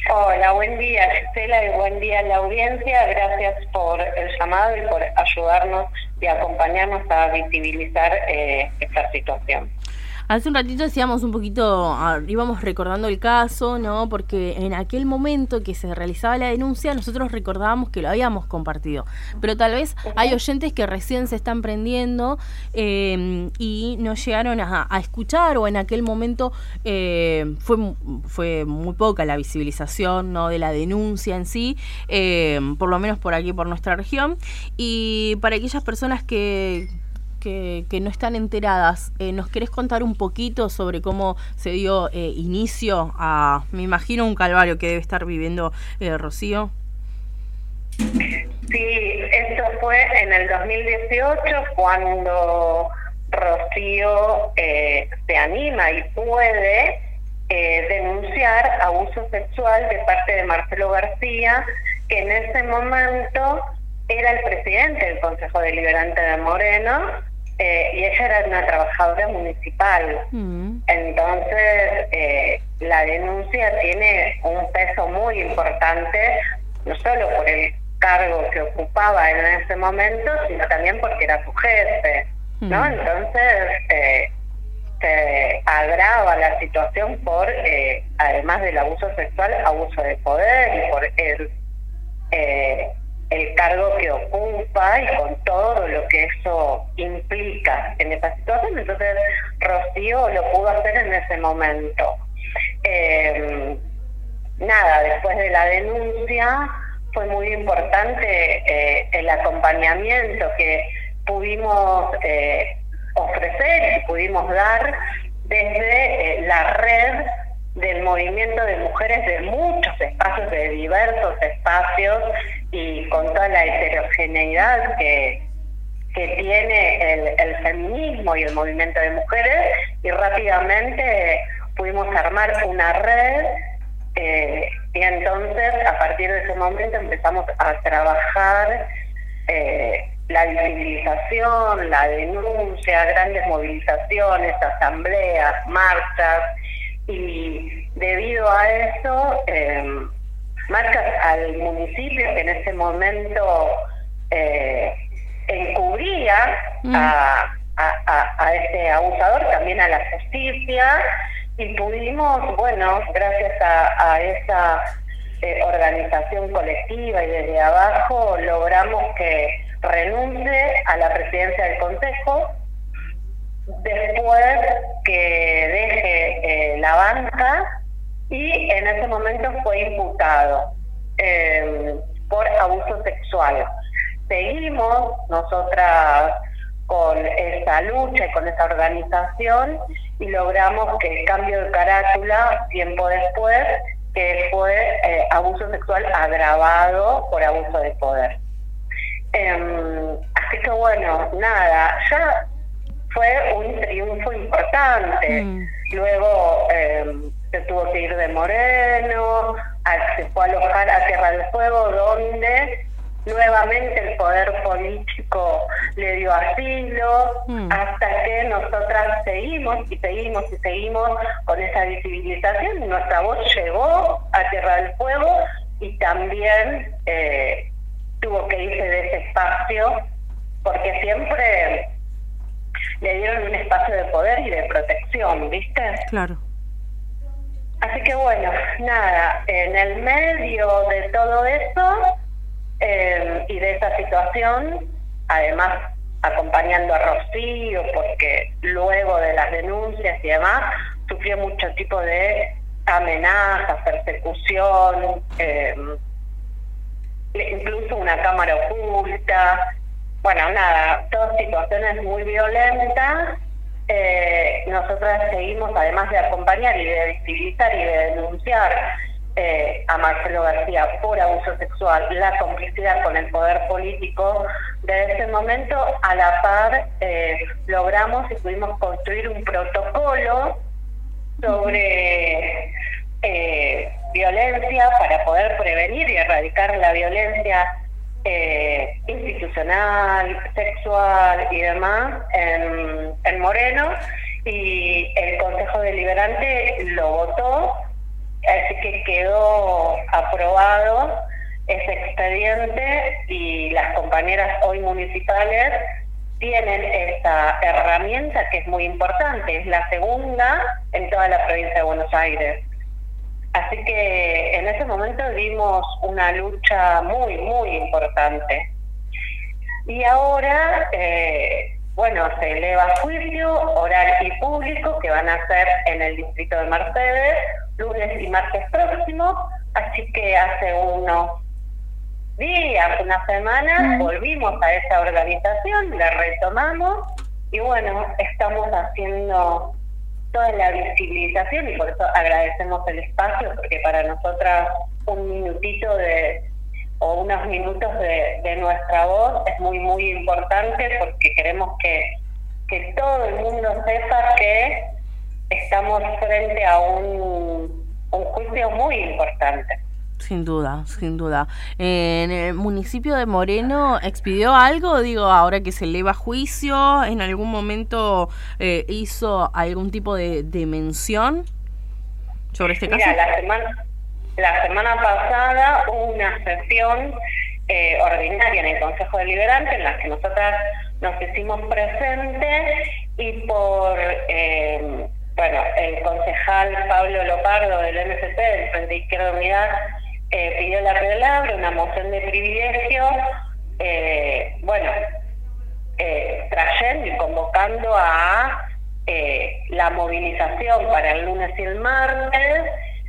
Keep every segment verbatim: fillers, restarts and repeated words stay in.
Hola, buen día Gisela y buen día a la audiencia. Gracias por el llamado y por ayudarnos y acompañarnos a visibilizar eh, esta situación. Hace un ratito decíamos un poquito, ah, íbamos recordando el caso, ¿no? Porque en aquel momento que se realizaba la denuncia, nosotros recordábamos que lo habíamos compartido. Pero tal vez hay Uh-huh. oyentes que recién se están prendiendo eh, y no llegaron a, a escuchar, o en aquel momento eh, fue, fue muy poca la visibilización, ¿no? De la denuncia en sí, eh, por lo menos por aquí, por nuestra región. Y para aquellas personas que... Que, que no están enteradas, eh, ¿nos querés contar un poquito sobre cómo se dio eh, inicio a, me imagino, un calvario que debe estar viviendo eh, Rocío? Sí, esto fue en el dos mil dieciocho cuando Rocío eh, se anima y puede eh, denunciar abuso sexual de parte de Marcelo García, que en ese momento era el presidente del Consejo Deliberante de Moreno, eh, y ella era una trabajadora municipal. Mm. Entonces, eh, la denuncia tiene un peso muy importante, no solo por el cargo que ocupaba en ese momento, sino también porque era su jefe, ¿no? Mm. Entonces, eh, se agrava la situación por, eh, además del abuso sexual, abuso de poder y por el... Eh, el cargo que ocupa y con todo lo que eso implica en esa situación. Entonces Rocío lo pudo hacer en ese momento. Eh, nada, después de la denuncia fue muy importante eh, el acompañamiento que pudimos eh, ofrecer y pudimos dar desde eh, la red del movimiento de mujeres de muchos espacios, de diversos espacios, y con toda la heterogeneidad que, que tiene el, el feminismo y el movimiento de mujeres, y rápidamente pudimos armar una red, eh, y entonces a partir de ese momento empezamos a trabajar eh, la visibilización, la denuncia, grandes movilizaciones, asambleas, marchas, y debido a eso, eh, marcas al municipio que en ese momento eh, encubría Mm. a, a, a, a este abusador, también a la justicia, y pudimos, bueno, gracias a, a esa eh, organización colectiva y desde abajo, logramos que renuncie a la presidencia del Consejo, después que deje eh, la banca, y en ese momento fue imputado eh, por abuso sexual. Seguimos nosotras con esa lucha y con esa organización y logramos que el cambio de carátula tiempo después, que fue eh, abuso sexual agravado por abuso de poder. Eh, así que bueno, nada, ya fue un triunfo importante. Mm. Luego eh, se tuvo que ir de Moreno, a, se fue a alojar a Tierra del Fuego, donde nuevamente el poder político le dio asilo, Mm. hasta que nosotras seguimos y seguimos y seguimos con esa visibilización, y nuestra voz llegó a Tierra del Fuego y también eh, tuvo que irse de ese espacio, porque siempre le dieron un espacio de poder y de protección, ¿viste? Claro. Así que bueno, nada, en el medio de todo eso eh, y de esa situación, además acompañando a Rocío, porque luego de las denuncias y demás, sufrió mucho tipo de amenazas, persecución, eh, incluso una cámara oculta. Bueno, nada, todas situaciones muy violentas. Eh, nosotras seguimos, además de acompañar y de visibilizar y de denunciar eh, a Marcelo García por abuso sexual, la complicidad con el poder político de ese momento, a la par eh, logramos y pudimos construir un protocolo sobre eh, violencia para poder prevenir y erradicar la violencia Eh, institucional, sexual y demás en, en Moreno, y el Consejo Deliberante lo votó, así que quedó aprobado ese expediente y las compañeras hoy municipales tienen esa herramienta que es muy importante, es la segunda en toda la provincia de Buenos Aires. Así que en ese momento dimos una lucha muy, muy importante. Y ahora, eh, bueno, se eleva a juicio oral y público que van a ser en el distrito de Mercedes, lunes y martes próximos, así que hace unos días, una semana, volvimos a esa organización, la retomamos y bueno, estamos haciendo toda la visibilización y por eso agradecemos el espacio, porque para nosotras un minutito de o unos minutos de, de nuestra voz es muy, muy importante, porque queremos que, que todo el mundo sepa que estamos frente a un, un juicio muy importante. Sin duda, sin duda. ¿En el municipio de Moreno expidió algo? Digo, ahora que se eleva a juicio, ¿en algún momento eh, hizo algún tipo de, de mención sobre este Mira, caso? la semana, la semana pasada hubo una sesión eh, ordinaria en el Consejo Deliberante en la que nosotras nos hicimos presentes y por... Eh, bueno, el concejal Pablo Lopardo del M C P, del Frente Izquierda Unidad, Eh, pidió la palabra, una moción de privilegio, eh, bueno, eh, trayendo y convocando a eh, la movilización para el lunes y el martes.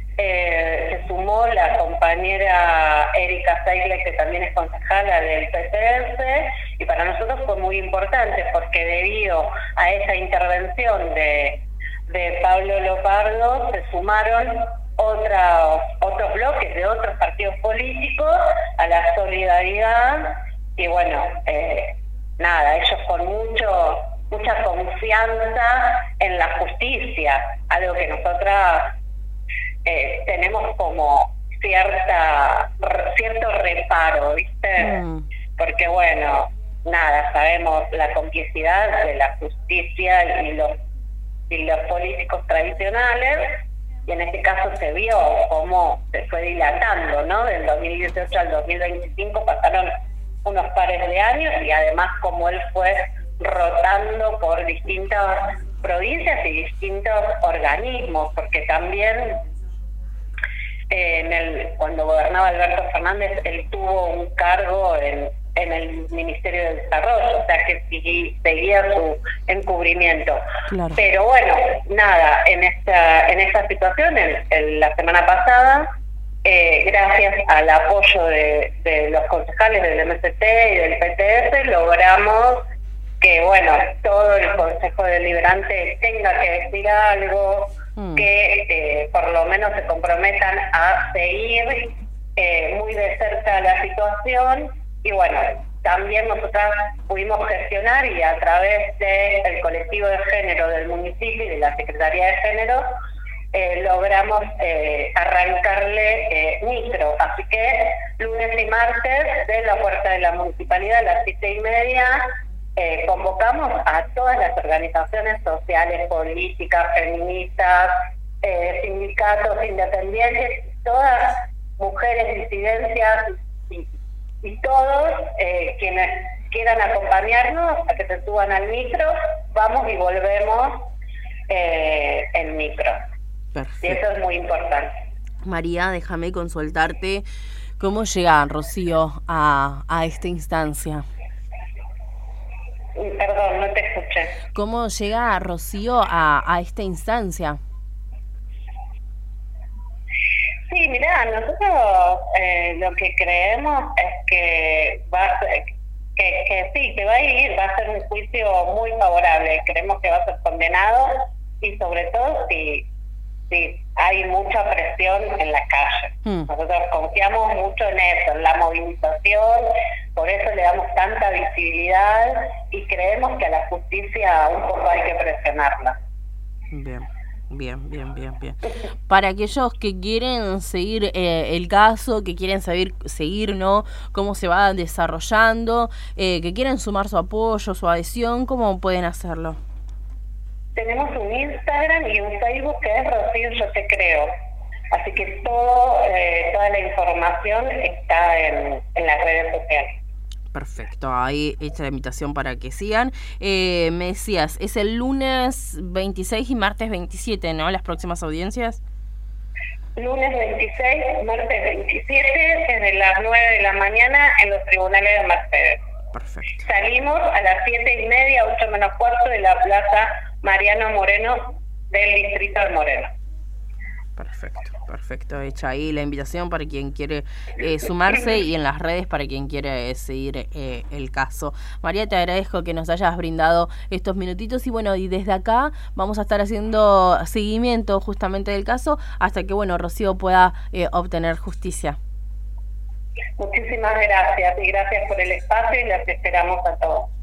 Eh, se sumó la compañera Erika Seile, que también es concejala del P T S, y para nosotros fue muy importante porque debido a esa intervención de, de Pablo Lopardo se sumaron otros otros bloques de otros partidos políticos a la solidaridad y bueno, eh, nada, ellos con mucho mucha confianza en la justicia, algo que nosotras eh, tenemos como cierta cierto reparo, ¿viste? Mm. Porque bueno, nada, sabemos la complicidad de la justicia y los y los políticos tradicionales. Y en este caso se vio cómo se fue dilatando, ¿no? Del dos mil dieciocho al dos mil veinticinco pasaron unos pares de años y además como él fue rotando por distintas provincias y distintos organismos, porque también eh, en el cuando gobernaba Alberto Fernández él tuvo un cargo en en el Ministerio de Desarrollo, o sea que sí, seguía su encubrimiento. Claro. Pero bueno, nada, en esta en esta situación, en, en la semana pasada, eh, gracias al apoyo de, de los concejales del M C T y del P T S, logramos que, bueno, todo el Consejo Deliberante tenga que decir algo, mm. que eh, por lo menos se comprometan a seguir eh, muy de cerca la situación. Y bueno, también nosotras pudimos gestionar y a través del colectivo de género del municipio y de la Secretaría de Género eh, logramos eh, arrancarle eh, micro. Así que lunes y martes de la puerta de la municipalidad a las siete y media eh, convocamos a todas las organizaciones sociales, políticas, feministas, eh, sindicatos independientes, todas mujeres disidencias y y todos eh, quienes quieran acompañarnos a que se suban al micro, vamos y volvemos eh, en micro. Perfecto. Y eso es muy importante. María, déjame consultarte, ¿cómo llega Rocío a, a esta instancia? Perdón, no te escuché. ¿Cómo llega Rocío a, a esta instancia? Sí, mirá, nosotros eh, lo que creemos es que va a ser, que, que sí, que va a ir, va a ser un juicio muy favorable. Creemos que va a ser condenado y sobre todo si, si hay mucha presión en la calle. Mm. Nosotros confiamos mucho en eso, en la movilización, por eso le damos tanta visibilidad y creemos que a la justicia un poco hay que presionarla. Bien. Bien, bien, bien, bien. Para aquellos que quieren seguir eh, el caso, que quieren saber, seguir, ¿no? Cómo se va desarrollando, eh, que quieren sumar su apoyo, su adhesión, ¿cómo pueden hacerlo? Tenemos un Instagram y un Facebook que es Rocío Yo Te Creo. Así que todo, eh, toda la información está en, en las redes sociales. Perfecto, ahí hecha la invitación para que sigan. Eh, me decías, es el lunes veintiséis y martes veintisiete, ¿no? Las próximas audiencias. Lunes veintiséis, martes veintisiete, desde las nueve de la mañana en los tribunales de Mercedes. Perfecto. Salimos a las siete y media, ocho menos cuarto, de la Plaza Mariano Moreno del distrito de Moreno. Perfecto, perfecto. Hecha ahí la invitación para quien quiere eh, sumarse y en las redes para quien quiere eh, seguir eh, el caso. María, te agradezco que nos hayas brindado estos minutitos y bueno, y desde acá vamos a estar haciendo seguimiento justamente del caso hasta que, bueno, Rocío pueda eh, obtener justicia. Muchísimas gracias y gracias por el espacio y las esperamos a todos.